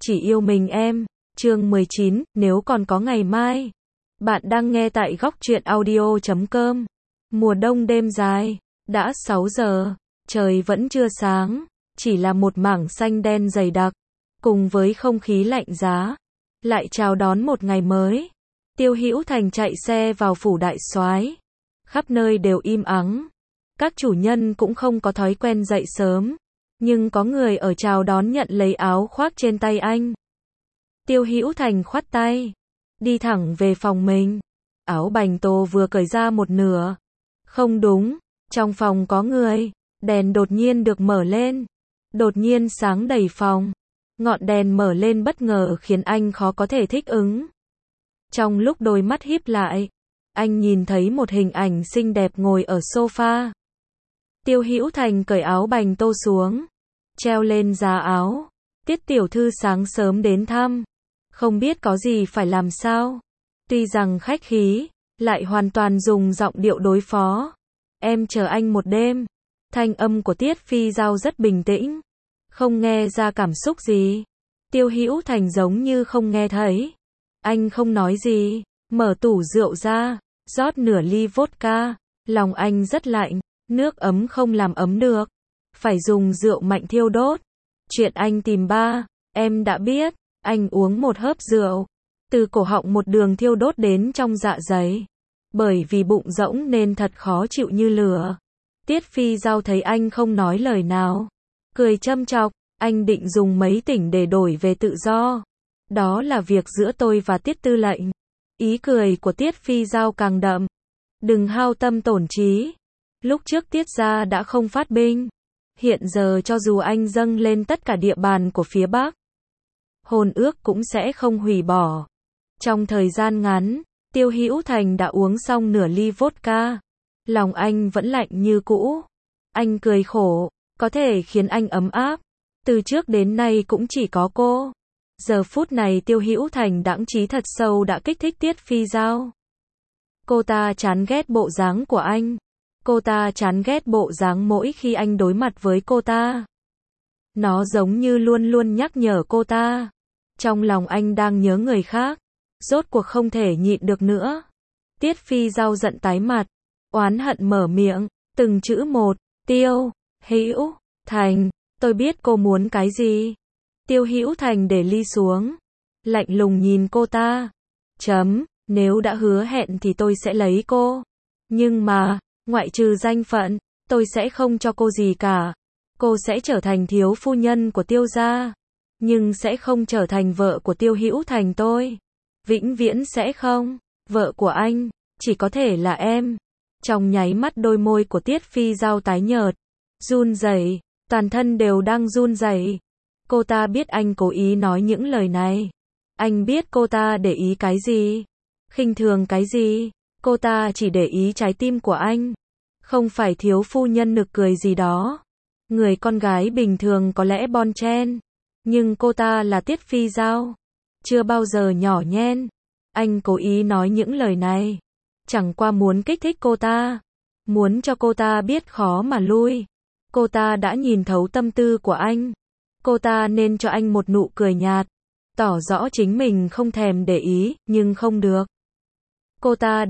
chỉ yêu mình em. Chương 19, nếu còn có ngày mai. Bạn đang nghe tại góc truyện audio.com. Mùa đông đêm dài, đã 6 giờ, trời vẫn chưa sáng, chỉ là một mảng xanh đen dày đặc, cùng với không khí lạnh giá, lại chào đón một ngày mới. Tiêu Hữu Thành chạy xe vào phủ đại soái, khắp nơi đều im ắng, các chủ nhân cũng không có thói quen dậy sớm, nhưng có người ở chào đón nhận lấy áo khoác trên tay anh. Tiêu Hữu Thành khoát tay, đi thẳng về phòng mình. Áo bành tô vừa cởi ra một nửa. Không đúng, trong phòng có người. Đèn đột nhiên được mở lên. Đột nhiên sáng đầy phòng. Ngọn đèn mở lên bất ngờ khiến anh khó có thể thích ứng. Trong lúc đôi mắt híp lại, anh nhìn thấy một hình ảnh xinh đẹp ngồi ở sofa. Tiêu Hữu Thành cởi áo bành tô xuống, treo lên giá áo. Tiết tiểu thư sáng sớm đến thăm, không biết có gì phải làm sao. Tuy rằng khách khí, lại hoàn toàn dùng giọng điệu đối phó. Em chờ anh một đêm. Thanh âm của Tiết Phi Giao rất bình tĩnh, không nghe ra cảm xúc gì. Tiêu Hữu Thành giống như không nghe thấy. Anh không nói gì, mở tủ rượu ra, rót nửa ly vodka. Lòng anh rất lạnh, nước ấm không làm ấm được, phải dùng rượu mạnh thiêu đốt. Chuyện anh tìm ba, em đã biết. Anh uống một hớp rượu, từ cổ họng một đường thiêu đốt đến trong dạ dày. Bởi vì bụng rỗng nên thật khó chịu như lửa. Tiết Phi Giao thấy anh không nói lời nào, cười châm chọc, anh định dùng mấy tỉnh để đổi về tự do. Đó là việc giữa tôi và Tiết tư lệnh. Ý cười của Tiết Phi Giao càng đậm. Đừng hao tâm tổn trí. Lúc trước Tiết gia đã không phát binh. Hiện giờ cho dù anh dâng lên tất cả địa bàn của phía Bắc, hôn ước cũng sẽ không hủy bỏ. Trong thời gian ngắn, Tiêu Hữu Thành đã uống xong nửa ly vodka. Lòng anh vẫn lạnh như cũ. Anh cười khổ, có thể khiến anh ấm áp. Từ trước đến nay cũng chỉ có cô. Giờ phút này Tiêu Hữu Thành đãng trí thật sâu đã kích thích Tiết Phi Giao. Cô ta chán ghét bộ dáng của anh. Cô ta chán ghét bộ dáng mỗi khi anh đối mặt với cô ta. Nó giống như luôn luôn nhắc nhở cô ta. Trong lòng anh đang nhớ người khác. Rốt cuộc không thể nhịn được nữa. Tiết Phi Giao giận tái mặt, oán hận mở miệng, từng chữ một. Tiêu Hữu Thành, tôi biết cô muốn cái gì. Tiêu Hữu Thành để ly xuống, lạnh lùng nhìn cô ta. Nếu đã hứa hẹn thì tôi sẽ lấy cô. Nhưng mà, ngoại trừ danh phận, tôi sẽ không cho cô gì cả. Cô sẽ trở thành thiếu phu nhân của Tiêu gia, nhưng sẽ không trở thành vợ của Tiêu Hữu Thành tôi. Vĩnh viễn sẽ không. Vợ của anh, chỉ có thể là em. Trong nháy mắt đôi môi của Tiết Phi Giao tái nhợt, run rẩy, toàn thân đều đang run rẩy. Cô ta biết anh cố ý nói những lời này. Anh biết cô ta để ý cái gì, khinh thường cái gì. Cô ta chỉ để ý trái tim của anh, không phải thiếu phu nhân nực cười gì đó. Người con gái bình thường có lẽ bon chen, nhưng cô ta là Tiết Phi Giao, chưa bao giờ nhỏ nhen. Anh cố ý nói những lời này, chẳng qua muốn kích thích cô ta, muốn cho cô ta biết khó mà lui. Cô ta đã nhìn thấu tâm tư của anh. Cô ta nên cho anh một nụ cười nhạt, tỏ rõ chính mình không thèm để ý, nhưng không được. Cô ta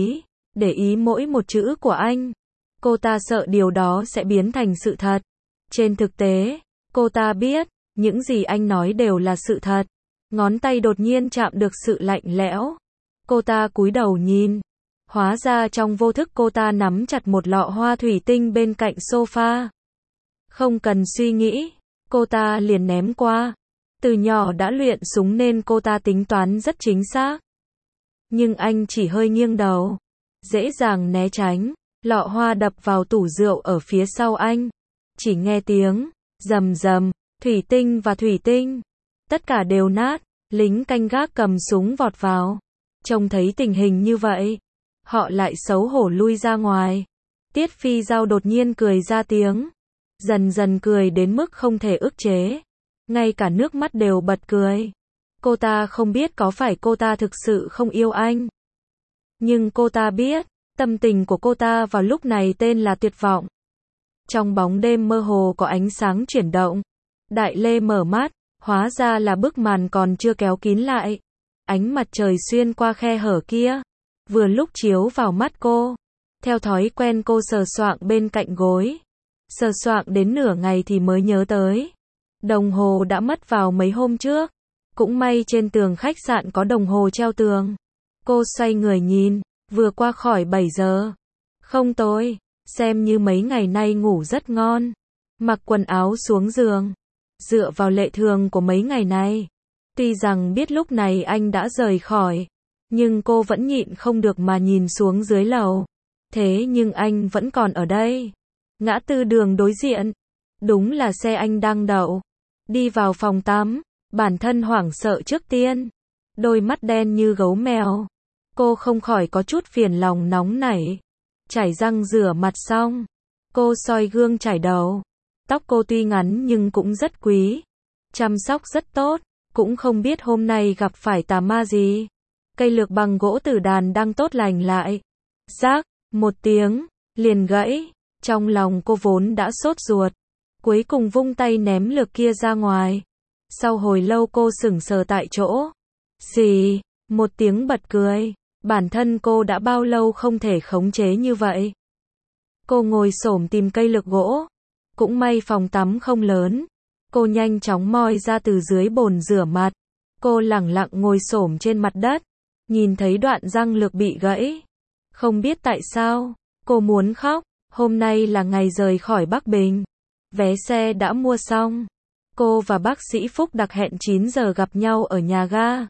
để ý mỗi một chữ của anh. Cô ta sợ điều đó sẽ biến thành sự thật. Trên thực tế, cô ta biết, những gì anh nói đều là sự thật. Ngón tay đột nhiên chạm được sự lạnh lẽo. Cô ta cúi đầu nhìn. Hóa ra trong vô thức cô ta nắm chặt một lọ hoa thủy tinh bên cạnh sofa. Không cần suy nghĩ, cô ta liền ném qua. Từ nhỏ đã luyện súng nên cô ta tính toán rất chính xác. Nhưng anh chỉ hơi nghiêng đầu, dễ dàng né tránh. Lọ hoa đập vào tủ rượu ở phía sau anh. Chỉ nghe tiếng rầm rầm, thủy tinh và thủy tinh, tất cả đều nát. Lính canh gác cầm súng vọt vào. Trông thấy tình hình như vậy, họ lại xấu hổ lui ra ngoài. Tiết Phi Giao đột nhiên cười ra tiếng. Dần dần cười đến mức không thể ức chế. Ngay cả nước mắt đều bật cười. Cô ta không biết có phải cô ta thực sự không yêu anh. Nhưng cô ta biết, tâm tình của cô ta vào lúc này tên là tuyệt vọng. Trong bóng đêm mơ hồ có ánh sáng chuyển động. Đại Lê mở mắt, Hóa ra là bức màn còn chưa kéo kín lại. Ánh mặt trời xuyên qua khe hở kia, vừa lúc chiếu vào mắt cô. Theo thói quen cô sờ soạng bên cạnh gối. Sờ soạng đến nửa ngày thì mới nhớ tới. Đồng hồ đã mất vào mấy hôm trước. Cũng may trên tường khách sạn có đồng hồ treo tường. Cô xoay người nhìn, vừa qua khỏi 7 giờ. Không tối, xem như mấy ngày nay ngủ rất ngon. Mặc quần áo xuống giường. Dựa vào lệ thường của mấy ngày này. Tuy rằng biết lúc này anh đã rời khỏi. Nhưng cô vẫn nhịn không được mà nhìn xuống dưới lầu. Thế nhưng anh vẫn còn ở đây. Ngã tư đường đối diện. Đúng là xe anh đang đậu. Đi vào phòng tắm. Bản thân hoảng sợ trước tiên. Đôi mắt đen như gấu mèo. Cô không khỏi có chút phiền lòng nóng nảy. Chải răng rửa mặt xong. Cô soi gương chải đầu. Tóc cô tuy ngắn nhưng cũng rất quý. Chăm sóc rất tốt. Cũng không biết hôm nay gặp phải tà ma gì. Cây lược bằng gỗ tử đàn đang tốt lành lại. Rác, một tiếng, liền gãy. Trong lòng cô vốn đã sốt ruột. Cuối cùng vung tay ném lược kia ra ngoài. Sau hồi lâu cô sững sờ tại chỗ. Xì, một tiếng bật cười. Bản thân cô đã bao lâu không thể khống chế như vậy. Cô ngồi xổm tìm cây lược gỗ. Cũng may phòng tắm không lớn. Cô nhanh chóng moi ra từ dưới bồn rửa mặt. Cô lẳng lặng ngồi xổm trên mặt đất. Nhìn thấy đoạn răng lược bị gãy. Không biết tại sao, cô muốn khóc. Hôm nay là ngày rời khỏi Bắc Bình. Vé xe đã mua xong. Cô và bác sĩ Phúc đặc hẹn 9 giờ gặp nhau ở nhà ga.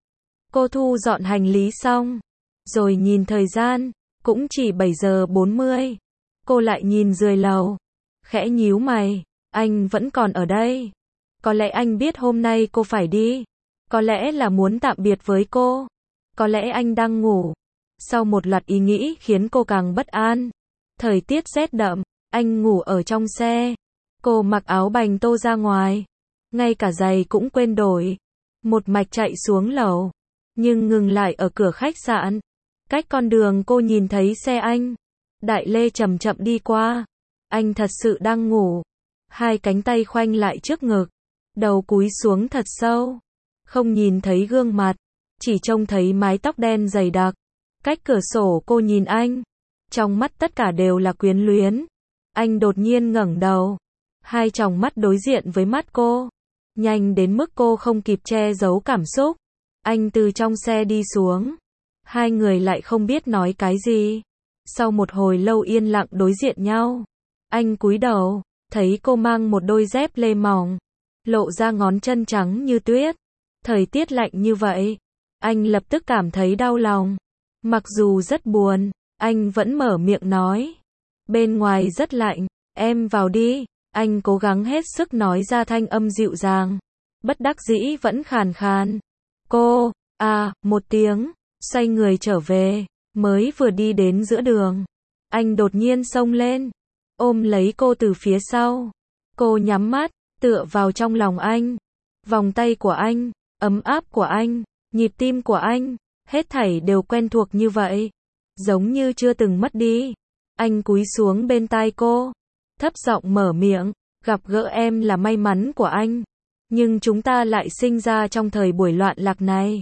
Cô thu dọn hành lý xong. Rồi nhìn thời gian, cũng chỉ 7 giờ 40. Cô lại nhìn dưới lầu. Khẽ nhíu mày, anh vẫn còn ở đây. Có lẽ anh biết hôm nay cô phải đi. Có lẽ là muốn tạm biệt với cô. Có lẽ anh đang ngủ. Sau một loạt ý nghĩ khiến cô càng bất an. Thời tiết rét đậm, anh ngủ ở trong xe. Cô mặc áo bành tô ra ngoài. Ngay cả giày cũng quên đổi. Một mạch chạy xuống lầu. Nhưng ngừng lại ở cửa khách sạn. Cách con đường cô nhìn thấy xe anh. Đại Lê chậm chậm đi qua. Anh thật sự đang ngủ. Hai cánh tay khoanh lại trước ngực. Đầu cúi xuống thật sâu. Không nhìn thấy gương mặt. Chỉ trông thấy mái tóc đen dày đặc. Cách cửa sổ cô nhìn anh. Trong mắt tất cả đều là quyến luyến. Anh đột nhiên ngẩng đầu. Hai tròng mắt đối diện với mắt cô. Nhanh đến mức cô không kịp che giấu cảm xúc. Anh từ trong xe đi xuống. Hai người lại không biết nói cái gì. Sau một hồi lâu yên lặng đối diện nhau. Anh cúi đầu, thấy cô mang một đôi dép lê mỏng. Lộ ra ngón chân trắng như tuyết. Thời tiết lạnh như vậy. Anh lập tức cảm thấy đau lòng. Mặc dù rất buồn, anh vẫn mở miệng nói. Bên ngoài rất lạnh, em vào đi. Anh cố gắng hết sức nói ra thanh âm dịu dàng. Bất đắc dĩ vẫn khàn khàn. Cô, một tiếng, xoay người trở về. Mới vừa đi đến giữa đường. Anh đột nhiên xông lên. Ôm lấy cô từ phía sau. Cô nhắm mắt, tựa vào trong lòng anh. Vòng tay của anh, ấm áp của anh, nhịp tim của anh, hết thảy đều quen thuộc như vậy. Giống như chưa từng mất đi. Anh cúi xuống bên tai cô. Thấp giọng mở miệng. Gặp gỡ em là may mắn của anh. Nhưng chúng ta lại sinh ra trong thời buổi loạn lạc này.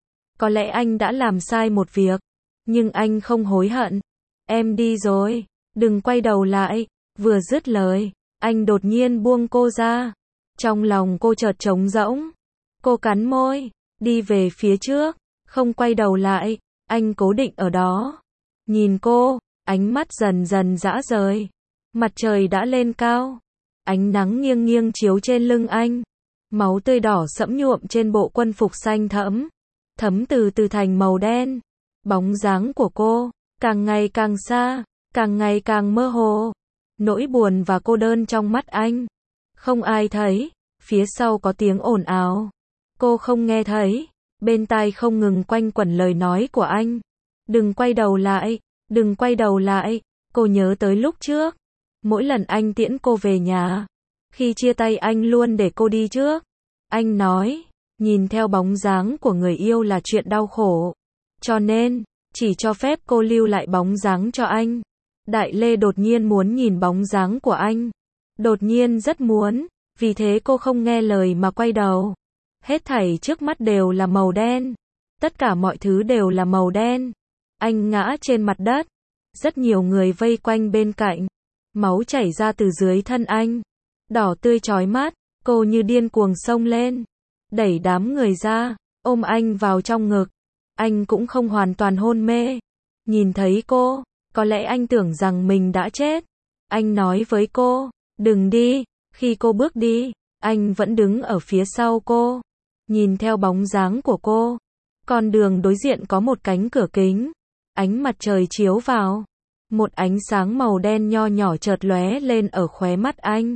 Có lẽ anh đã làm sai một việc. Nhưng anh không hối hận. Em đi rồi. Đừng quay đầu lại. Vừa dứt lời, anh đột nhiên buông cô ra. Trong lòng cô chợt trống rỗng. Cô cắn môi, đi về phía trước, không quay đầu lại. Anh cố định ở đó. Nhìn cô, ánh mắt dần dần rã rời. Mặt trời đã lên cao. Ánh nắng nghiêng nghiêng chiếu trên lưng anh. Máu tươi đỏ sẫm nhuộm trên bộ quân phục xanh thẫm. Thấm từ từ thành màu đen. Bóng dáng của cô, càng ngày càng xa, càng ngày càng mơ hồ. Nỗi buồn và cô đơn trong mắt anh. Không ai thấy. Phía sau có tiếng ồn ào. Cô không nghe thấy. Bên tai không ngừng quanh quẩn lời nói của anh. Đừng quay đầu lại, đừng quay đầu lại. Cô nhớ tới lúc trước. Mỗi lần anh tiễn cô về nhà. Khi chia tay anh luôn để cô đi trước. Anh nói, nhìn theo bóng dáng của người yêu là chuyện đau khổ. Cho nên, chỉ cho phép cô lưu lại bóng dáng cho anh. Đại Lê đột nhiên muốn nhìn bóng dáng của anh. Đột nhiên rất muốn. Vì thế cô không nghe lời mà quay đầu. Hết thảy trước mắt đều là màu đen. Tất cả mọi thứ đều là màu đen. Anh ngã trên mặt đất. Rất nhiều người vây quanh bên cạnh. Máu chảy ra từ dưới thân anh. Đỏ tươi chói mắt. Cô như điên cuồng xông lên. Đẩy đám người ra. Ôm anh vào trong ngực. Anh cũng không hoàn toàn hôn mê. Nhìn thấy cô, có lẽ anh tưởng rằng mình đã chết. Anh nói với cô, đừng đi. Khi cô bước đi, anh vẫn đứng ở phía sau cô. Nhìn theo bóng dáng của cô. Con đường đối diện có một cánh cửa kính. Ánh mặt trời chiếu vào. Một ánh sáng màu đen nho nhỏ chợt lóe lên ở khóe mắt anh.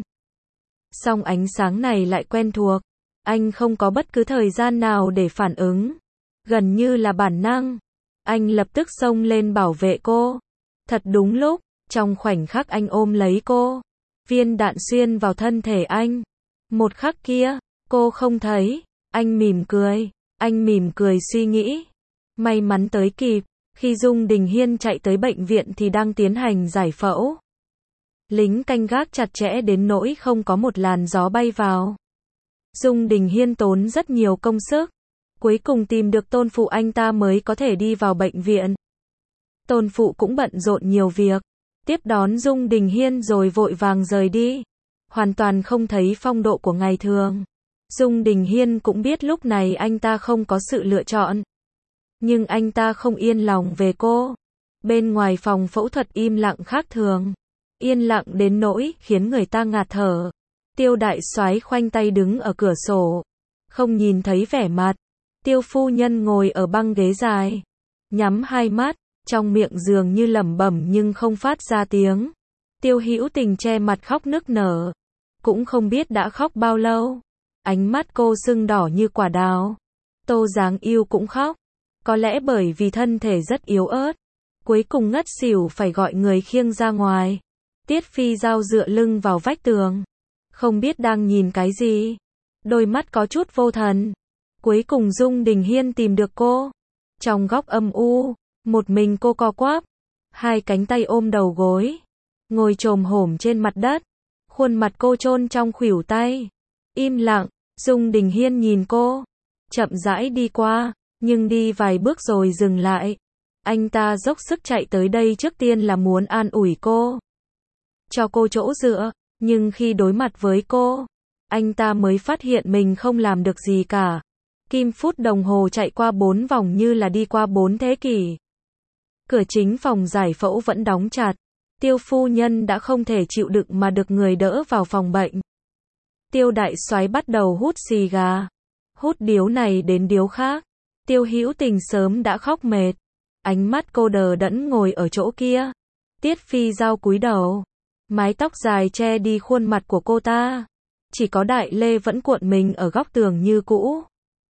Song ánh sáng này lại quen thuộc. Anh không có bất cứ thời gian nào để phản ứng. Gần như là bản năng. Anh lập tức xông lên bảo vệ cô. Thật đúng lúc, trong khoảnh khắc anh ôm lấy cô. Viên đạn xuyên vào thân thể anh. Một khắc kia, cô không thấy. Anh mỉm cười. Anh mỉm cười suy nghĩ. May mắn tới kịp. Khi Dung Đình Hiên chạy tới bệnh viện thì đang tiến hành giải phẫu. Lính canh gác chặt chẽ đến nỗi không có một làn gió bay vào. Dung Đình Hiên tốn rất nhiều công sức. Cuối cùng tìm được tôn phụ anh ta mới có thể đi vào bệnh viện. Tôn phụ cũng bận rộn nhiều việc. Tiếp đón Dung Đình Hiên rồi vội vàng rời đi. Hoàn toàn không thấy phong độ của ngày thường. Dung Đình Hiên cũng biết lúc này anh ta không có sự lựa chọn. Nhưng anh ta không yên lòng về cô. Bên ngoài phòng phẫu thuật im lặng khác thường. Yên lặng đến nỗi khiến người ta ngạt thở. Tiêu đại soái khoanh tay đứng ở cửa sổ. Không nhìn thấy vẻ mặt. Tiêu phu nhân ngồi ở băng ghế dài. Nhắm hai mắt. Trong miệng dường như lẩm bẩm nhưng không phát ra tiếng. Tiêu Hữu Tình che mặt khóc nức nở. Cũng không biết đã khóc bao lâu. Ánh mắt cô sưng đỏ như quả đào. Tô Giáng Yêu cũng khóc. Có lẽ bởi vì thân thể rất yếu ớt. Cuối cùng ngất xỉu phải gọi người khiêng ra ngoài. Tiết Phi Giao dựa lưng vào vách tường. Không biết đang nhìn cái gì. Đôi mắt có chút vô thần. Cuối cùng Dung Đình Hiên tìm được cô. Trong góc âm u, một mình cô co quắp. Hai cánh tay ôm đầu gối. Ngồi chồm hổm trên mặt đất. Khuôn mặt cô chôn trong khuỷu tay. Im lặng, Dung Đình Hiên nhìn cô. Chậm rãi đi qua, nhưng đi vài bước rồi dừng lại. Anh ta dốc sức chạy tới đây trước tiên là muốn an ủi cô. Cho cô chỗ dựa, nhưng khi đối mặt với cô, anh ta mới phát hiện mình không làm được gì cả. Kim phút đồng hồ chạy qua 4 vòng như là đi qua 4 thế kỷ. Cửa chính phòng giải phẫu vẫn đóng chặt. Tiêu phu nhân đã không thể chịu đựng mà được người đỡ vào phòng bệnh. Tiêu đại soái bắt đầu hút xì gà. Hút điếu này đến điếu khác. Tiêu Hữu Tình sớm đã khóc mệt. Ánh mắt cô đờ đẫn ngồi ở chỗ kia. Tiết Phi Giao cúi đầu. Mái tóc dài che đi khuôn mặt của cô ta. Chỉ có Đại Lê vẫn cuộn mình ở góc tường như cũ.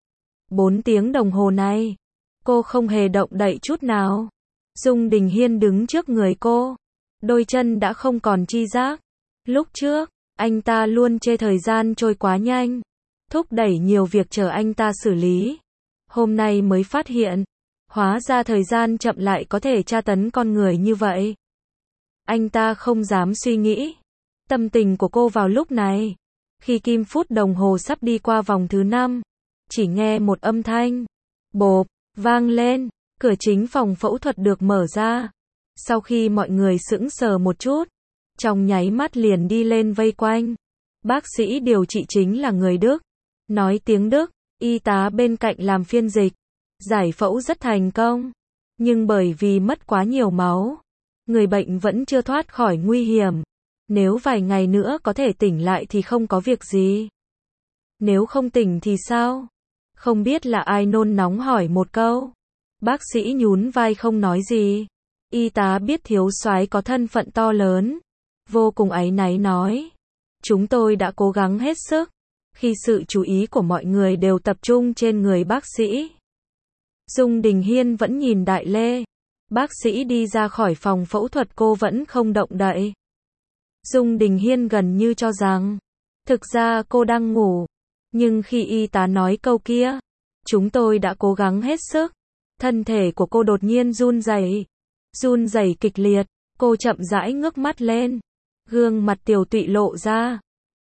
4 tiếng đồng hồ này, cô không hề động đậy chút nào. Dung Đình Hiên đứng trước người cô. Đôi chân đã không còn chi giác. Lúc trước, anh ta luôn chê thời gian trôi quá nhanh. Thúc đẩy nhiều việc chờ anh ta xử lý. Hôm nay mới phát hiện. Hóa ra thời gian chậm lại có thể tra tấn con người như vậy. Anh ta không dám suy nghĩ. Tâm tình của cô vào lúc này. Khi kim phút đồng hồ sắp đi qua vòng thứ 5. Chỉ nghe một âm thanh. Bộp, vang lên. Cửa chính phòng phẫu thuật được mở ra. Sau khi mọi người sững sờ một chút. Trong nháy mắt liền đi lên vây quanh. Bác sĩ điều trị chính là người Đức. Nói tiếng Đức. Y tá bên cạnh làm phiên dịch. Giải phẫu rất thành công. Nhưng bởi vì mất quá nhiều máu. Người bệnh vẫn chưa thoát khỏi nguy hiểm. Nếu vài ngày nữa có thể tỉnh lại thì không có việc gì. Nếu không tỉnh thì sao? Không biết là ai nôn nóng hỏi một câu. Bác sĩ nhún vai không nói gì. Y tá biết thiếu soái có thân phận to lớn. Vô cùng áy náy nói. Chúng tôi đã cố gắng hết sức. Khi sự chú ý của mọi người đều tập trung trên người bác sĩ. Dung Đình Hiên vẫn nhìn Đại Lê. Bác sĩ đi ra khỏi phòng phẫu thuật cô vẫn không động đậy. Dung Đình Hiên gần như cho rằng. Thực ra cô đang ngủ. Nhưng khi y tá nói câu kia. Chúng tôi đã cố gắng hết sức. Thân thể của cô đột nhiên run rẩy. Run rẩy kịch liệt. Cô chậm rãi ngước mắt lên. Gương mặt tiều tụy lộ ra.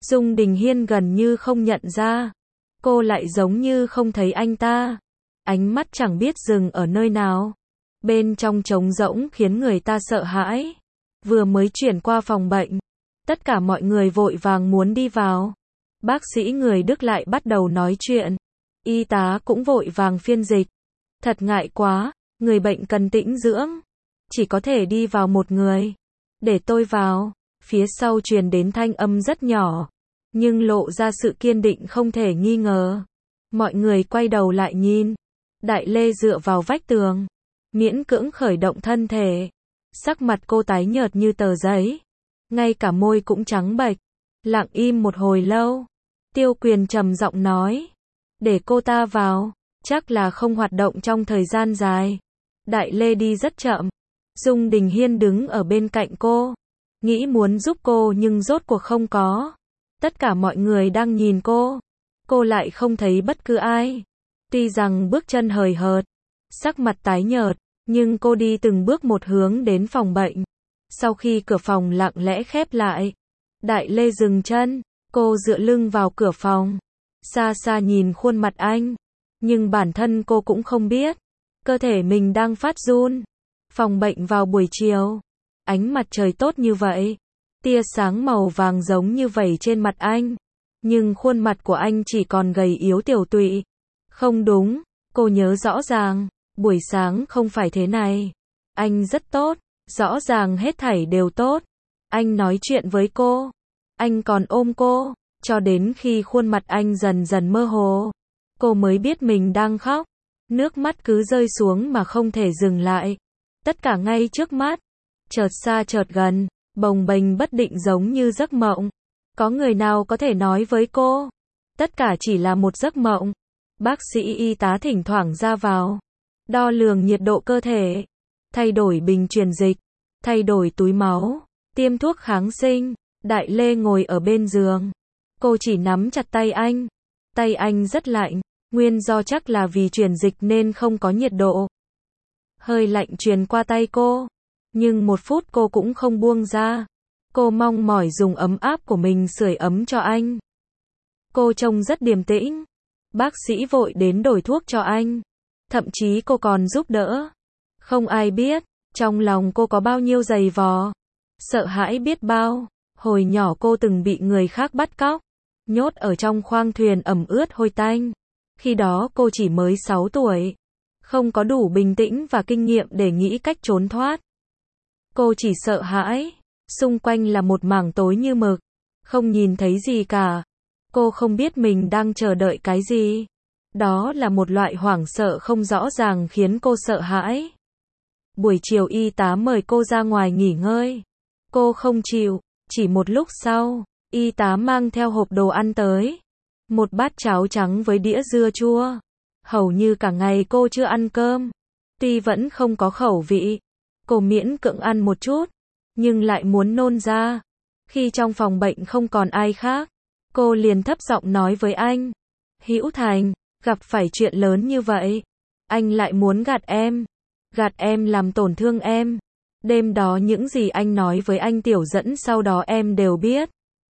Dung Đình Hiên gần như không nhận ra. Cô lại giống như không thấy anh ta. Ánh mắt chẳng biết dừng ở nơi nào. Bên trong trống rỗng khiến người ta sợ hãi. Vừa mới chuyển qua phòng bệnh. Tất cả mọi người vội vàng muốn đi vào. Bác sĩ người Đức lại bắt đầu nói chuyện. Y tá cũng vội vàng phiên dịch. Thật ngại quá, người bệnh cần tĩnh dưỡng. Chỉ có thể đi vào một người. Để tôi vào. Phía sau truyền đến thanh âm rất nhỏ. Nhưng lộ ra sự kiên định không thể nghi ngờ. Mọi người quay đầu lại nhìn. Đại Lê dựa vào vách tường. Miễn cưỡng khởi động thân thể. Sắc mặt cô tái nhợt như tờ giấy. Ngay cả môi cũng trắng bệch. Lặng im một hồi lâu. Tiêu Quyền trầm giọng nói. Để cô ta vào. Chắc là không hoạt động trong thời gian dài. Đại Lê đi rất chậm. Dung Đình Hiên đứng ở bên cạnh cô. Nghĩ muốn giúp cô nhưng rốt cuộc không có. Tất cả mọi người đang nhìn cô. Cô lại không thấy bất cứ ai. Tuy rằng bước chân hời hợt, sắc mặt tái nhợt, nhưng cô đi từng bước một hướng đến phòng bệnh. Sau khi cửa phòng lặng lẽ khép lại, Đại Lê dừng chân, cô dựa lưng vào cửa phòng. Xa xa nhìn khuôn mặt anh. Nhưng bản thân cô cũng không biết. Cơ thể mình đang phát run. Phòng bệnh vào buổi chiều. Ánh mặt trời tốt như vậy. Tia sáng màu vàng giống như vẩy trên mặt anh. Nhưng khuôn mặt của anh chỉ còn gầy yếu tiểu tụy. Không đúng, cô nhớ rõ ràng. Buổi sáng không phải thế này. Anh rất tốt. Rõ ràng hết thảy đều tốt. Anh nói chuyện với cô. Anh còn ôm cô. Cho đến khi khuôn mặt anh dần dần mơ hồ. Cô mới biết mình đang khóc. Nước mắt cứ rơi xuống mà không thể dừng lại. Tất cả ngay trước mắt. Chợt xa chợt gần. Bồng bềnh bất định giống như giấc mộng. Có người nào có thể nói với cô? Tất cả chỉ là một giấc mộng. Bác sĩ y tá thỉnh thoảng ra vào. Đo lường nhiệt độ cơ thể. Thay đổi bình truyền dịch. Thay đổi túi máu. Tiêm thuốc kháng sinh. Đại Lê ngồi ở bên giường. Cô chỉ nắm chặt tay anh. Tay anh rất lạnh. Nguyên do chắc là vì truyền dịch nên không có nhiệt độ. Hơi lạnh truyền qua tay cô. Nhưng một phút cô cũng không buông ra. Cô mong mỏi dùng ấm áp của mình sưởi ấm cho anh. Cô trông rất điềm tĩnh. Bác sĩ vội đến đổi thuốc cho anh. Thậm chí cô còn giúp đỡ. Không ai biết, trong lòng cô có bao nhiêu dày vò. Sợ hãi biết bao. Hồi nhỏ cô từng bị người khác bắt cóc. Nhốt ở trong khoang thuyền ẩm ướt hôi tanh. Khi đó cô chỉ mới 6 tuổi. Không có đủ bình tĩnh và kinh nghiệm để nghĩ cách trốn thoát. Cô chỉ sợ hãi. Xung quanh là một mảng tối như mực. Không nhìn thấy gì cả. Cô không biết mình đang chờ đợi cái gì. Đó là một loại hoảng sợ không rõ ràng khiến cô sợ hãi. Buổi chiều y tá mời cô ra ngoài nghỉ ngơi. Cô không chịu. Chỉ một lúc sau, y tá mang theo hộp đồ ăn tới. Một bát cháo trắng với đĩa dưa chua. Hầu như cả ngày cô chưa ăn cơm. Tuy vẫn không có khẩu vị. Cô miễn cưỡng ăn một chút. Nhưng lại muốn nôn ra. Khi trong phòng bệnh không còn ai khác. Cô liền thấp giọng nói với anh. Hữu Thành, gặp phải chuyện lớn như vậy. Anh lại muốn gạt em. Gạt em làm tổn thương em. Đêm đó những gì anh nói với anh Tiểu Dẫn sau đó em đều biết.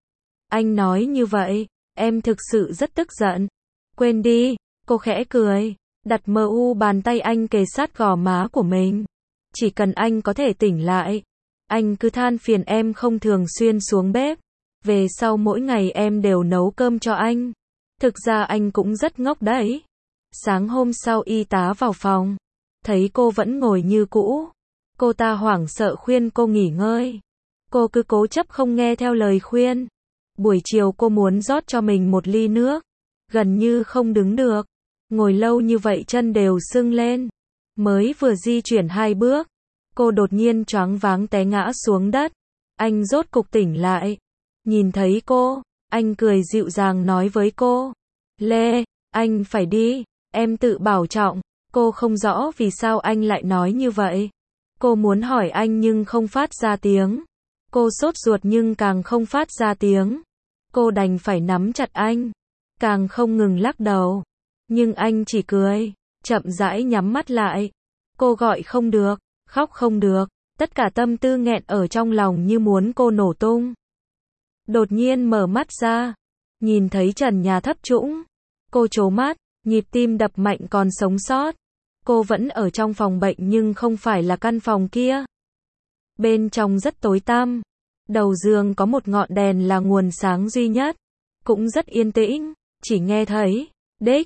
Anh nói như vậy, em thực sự rất tức giận. Quên đi, cô khẽ cười. Đặt bàn tay anh kề sát gò má của mình. Chỉ cần anh có thể tỉnh lại. Anh cứ than phiền em không thường xuyên xuống bếp. Về sau mỗi ngày em đều nấu cơm cho anh. Thực ra anh cũng rất ngốc đấy. Sáng hôm sau y tá vào phòng. Thấy cô vẫn ngồi như cũ. Cô ta hoảng sợ khuyên cô nghỉ ngơi. Cô cứ cố chấp không nghe theo lời khuyên. Buổi chiều cô muốn rót cho mình một ly nước. Gần như không đứng được. Ngồi lâu như vậy chân đều sưng lên. Mới vừa di chuyển 2 bước. Cô đột nhiên choáng váng té ngã xuống đất. Anh rốt cục tỉnh lại. Nhìn thấy cô, anh cười dịu dàng nói với cô. Lê, anh phải đi, em tự bảo trọng. Cô không rõ vì sao anh lại nói như vậy. Cô muốn hỏi anh nhưng không phát ra tiếng. Cô sốt ruột nhưng càng không phát ra tiếng. Cô đành phải nắm chặt anh. Càng không ngừng lắc đầu. Nhưng anh chỉ cười, chậm rãi nhắm mắt lại. Cô gọi không được, khóc không được. Tất cả tâm tư nghẹn ở trong lòng như muốn cô nổ tung. Đột nhiên mở mắt ra, nhìn thấy trần nhà thấp trũng. Cô trố mắt, nhịp tim đập mạnh còn sống sót. Cô vẫn ở trong phòng bệnh nhưng không phải là căn phòng kia. Bên trong rất tối tăm. Đầu giường có một ngọn đèn là nguồn sáng duy nhất. Cũng rất yên tĩnh, chỉ nghe thấy đích,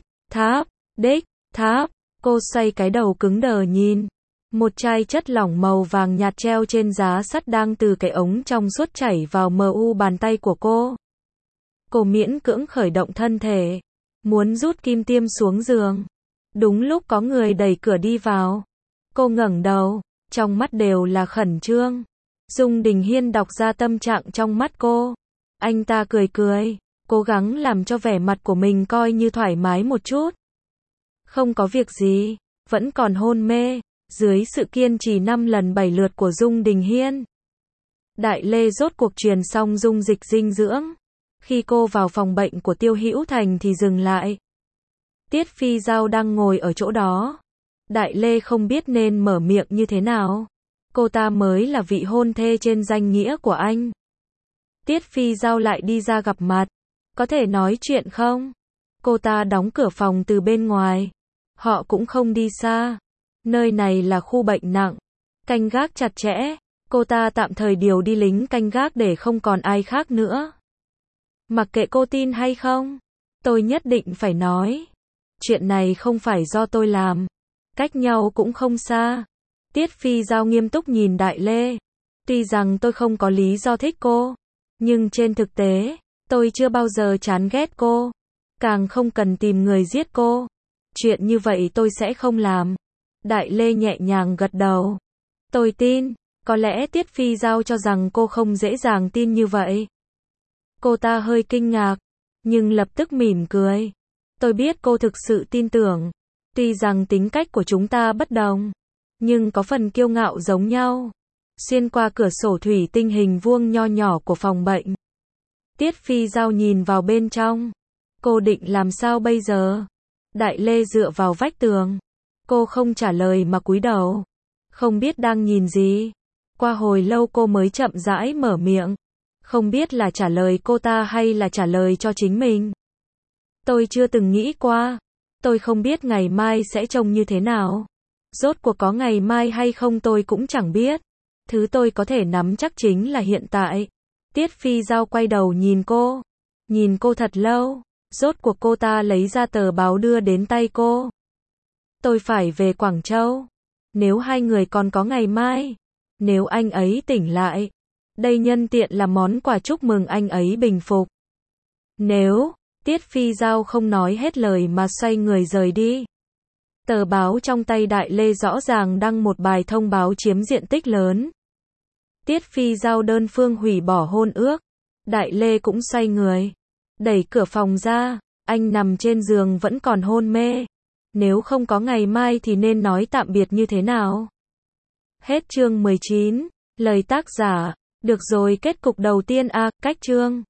tháp. Cô xoay cái đầu cứng đờ nhìn. Một chai chất lỏng màu vàng nhạt treo trên giá sắt đang từ cái ống trong suốt chảy vào mu bàn tay của cô. Cô miễn cưỡng khởi động thân thể, muốn rút kim tiêm xuống giường. Đúng lúc có người đẩy cửa đi vào. Cô ngẩng đầu, trong mắt đều là khẩn trương. Dung Đình Hiên đọc ra tâm trạng trong mắt cô. Anh ta cười, cố gắng làm cho vẻ mặt của mình coi như thoải mái một chút. Không có việc gì, vẫn còn hôn mê. Dưới sự kiên trì 5 lần 7 lượt của Dung Đình Hiên, Đại Lê rốt cuộc truyền xong dung dịch dinh dưỡng. Khi cô vào phòng bệnh của Tiêu Hữu Thành thì dừng lại. Tiết Phi Giao đang ngồi ở chỗ đó. Đại Lê không biết nên mở miệng như thế nào. Cô ta mới là vị hôn thê trên danh nghĩa của anh. Tiết Phi Giao lại đi ra gặp mặt. Có thể nói chuyện không? Cô ta đóng cửa phòng từ bên ngoài. Họ cũng không đi xa. Nơi này là khu bệnh nặng. Canh gác chặt chẽ. Cô ta tạm thời điều đi lính canh gác để không còn ai khác nữa. Mặc kệ cô tin hay không, tôi nhất định phải nói. Chuyện này không phải do tôi làm. Cách nhau cũng không xa. Tiết Phi Giao nghiêm túc nhìn Đại Lê. Tuy rằng tôi không có lý do thích cô, nhưng trên thực tế, tôi chưa bao giờ chán ghét cô. Càng không cần tìm người giết cô. Chuyện như vậy tôi sẽ không làm. Đại Lê nhẹ nhàng gật đầu. Tôi tin. Có lẽ Tiết Phi Giao cho rằng cô không dễ dàng tin như vậy. Cô ta hơi kinh ngạc, nhưng lập tức mỉm cười. Tôi biết cô thực sự tin tưởng. Tuy rằng tính cách của chúng ta bất đồng, nhưng có phần kiêu ngạo giống nhau. Xuyên qua cửa sổ thủy tinh hình vuông nho nhỏ của phòng bệnh, Tiết Phi Giao nhìn vào bên trong. Cô định làm sao bây giờ? Đại Lê dựa vào vách tường. Cô không trả lời mà cúi đầu. Không biết đang nhìn gì. Qua hồi lâu cô mới chậm rãi mở miệng. Không biết là trả lời cô ta hay là trả lời cho chính mình. Tôi chưa từng nghĩ qua. Tôi không biết ngày mai sẽ trông như thế nào. Rốt cuộc có ngày mai hay không tôi cũng chẳng biết. Thứ tôi có thể nắm chắc chính là hiện tại. Tiết Phi Giao quay đầu nhìn cô. Nhìn cô thật lâu. Rốt cuộc cô ta lấy ra tờ báo đưa đến tay cô. Tôi phải về Quảng Châu. Nếu hai người còn có ngày mai. Nếu anh ấy tỉnh lại. Đây nhân tiện là món quà chúc mừng anh ấy bình phục. Nếu, Tiết Phi Giao không nói hết lời mà xoay người rời đi. Tờ báo trong tay Đại Lê rõ ràng đăng một bài thông báo chiếm diện tích lớn. Tiết Phi Giao đơn phương hủy bỏ hôn ước. Đại Lê cũng xoay người. Đẩy cửa phòng ra. Anh nằm trên giường vẫn còn hôn mê. Nếu không có ngày mai thì nên nói tạm biệt như thế nào? Hết chương 19. Lời tác giả. Được rồi, kết cục đầu tiên a, cách chương.